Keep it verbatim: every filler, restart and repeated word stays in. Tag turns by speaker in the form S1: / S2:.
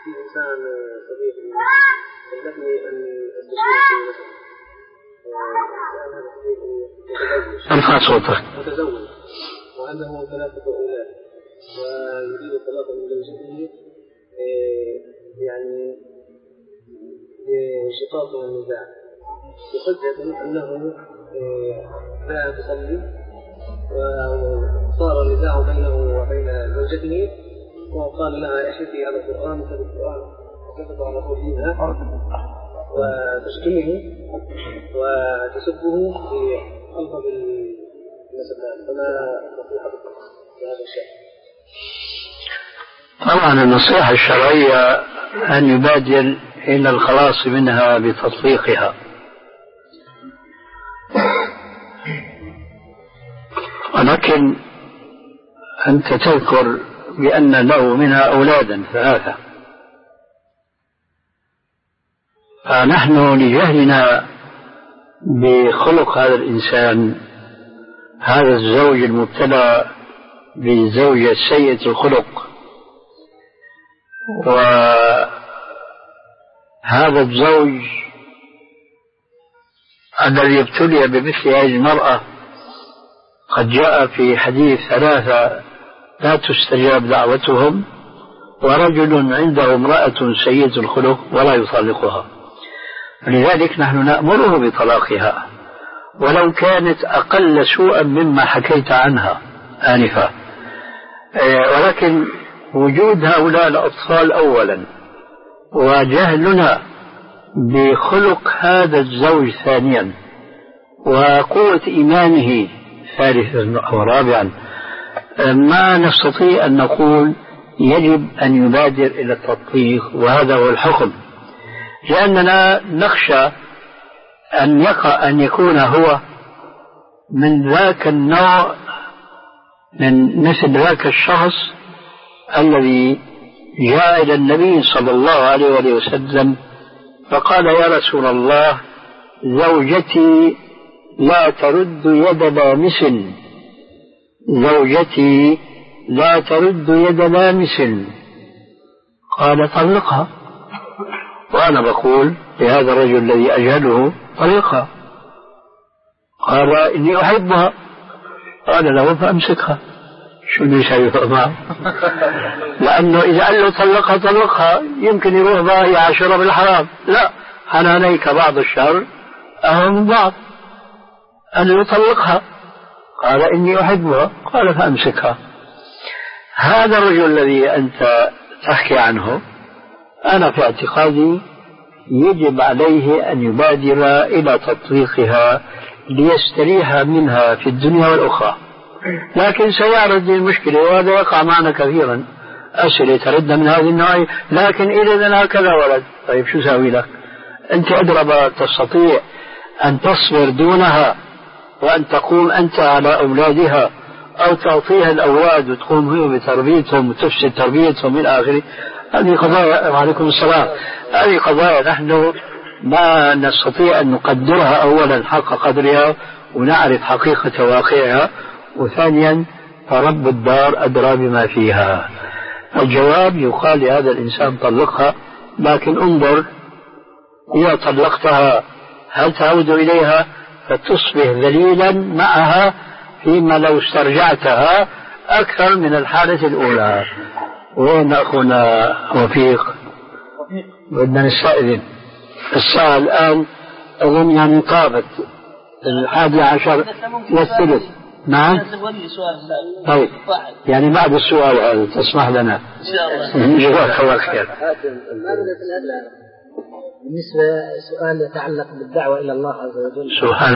S1: في إنسان صديق يهدفني أن أستشير في
S2: ارفع صوتك.
S1: متزوج وعنده ثلاثة أولاد ويريد الطلاق من زوجته يعني بشقاق والنزاع بحجة أنه لا يصلي وصار النزاع بينه وبين زوجته وقال لها احفظي هذا القرآن هذا القرآن وكتب على طولها وتشتمه وتسبه بألفاظ المسبات. فما نصيحتكم في هذا الشيء؟
S2: طبعا النصيحة الشرعية أن يبادر إلى الخلاص منها بتطليقها، ولكن أنت تذكر بأن له منها أولادا ثلاثة، فنحن لجهلنا بخلق هذا الإنسان، هذا الزوج المبتلى بزوجة سيئة الخلق، وهذا الزوج الذي ابتلي بمثل هذه المرأة قد جاء في حديث ثلاثة لا تستجاب دعوتهم، ورجل عنده امرأة سيئة الخلق ولا يطلقها، لذلك نحن نأمره بطلاقها ولو كانت أقل سوءا مما حكيت عنها آنفا. ولكن وجود هؤلاء الأطفال أولا وجهلنا بخلق هذا الزوج ثانيا وقوة إيمانه ثالثا أو رابعا، ما نستطيع أن نقول يجب أن يبادر إلى التطليق، وهذا هو الحكم، لأننا نخشى أن يقع أن يكون هو من ذاك النوع، من مثل ذاك الشخص الذي جاء إلى النبي صلى الله عليه وسلم فقال يا رسول الله زوجتي لا ترد يد لامس، زوجتي لا ترد يد لامس، قال طلقها. وأنا بقول لهذا الرجل الذي أجهله طلقها، قال إني أحبها، قال له فأمسكها. شو اللي يسوي معه؟ لأنه إذا قال له طلقها طلقها يمكن يروح بقى يعاشرها بالحرام. لا، حنانيك بعض الشر أهم من بعض. قال له طلقها، قال إني أحبها، قال فأمسكها. هذا الرجل الذي أنت تحكي عنه أنا في اعتقادي يجب عليه أن يبادر إلى تطليقها ليستريح منها في الدنيا والأخرى، لكن سيعرض المشكلة، وهذا يقع معنا كثيرا، أسئلة تردنا من هذه النوعية، لكن إذا هكذا ولد، طيب شو ساوي لك؟ أنت أدرى تستطيع أن تصبر دونها وأن تقوم أنت على أولادها، أو تعطيها الأولاد وتقوم هي بتربيتهم وتفسد تربيتهم إلى آخره. هذه قضايا، وعليكم السلام، هذه قضايا نحن ما نستطيع أن نقدرها أولا حق قدرها ونعرف حقيقة واقعها، وثانيا فرب الدار أدرى بما فيها. الجواب يقال لهذا الإنسان طلقها، لكن انظر إذا طلقتها هل تعود إليها فتصبح ذليلا معها فيما لو استرجعتها أكثر من الحالة الأولى. وين أخونا وفيق؟ بدنا نستأذن الساعة الآن أظن يعني طابت الحادي عشر والثلث. نعم طيب، يعني بعد السؤال هذا تسمح لنا جزاك الله خير.
S3: بالنسبة سؤال يتعلق بالدعوة إلى الله عز وجل.
S2: سبحان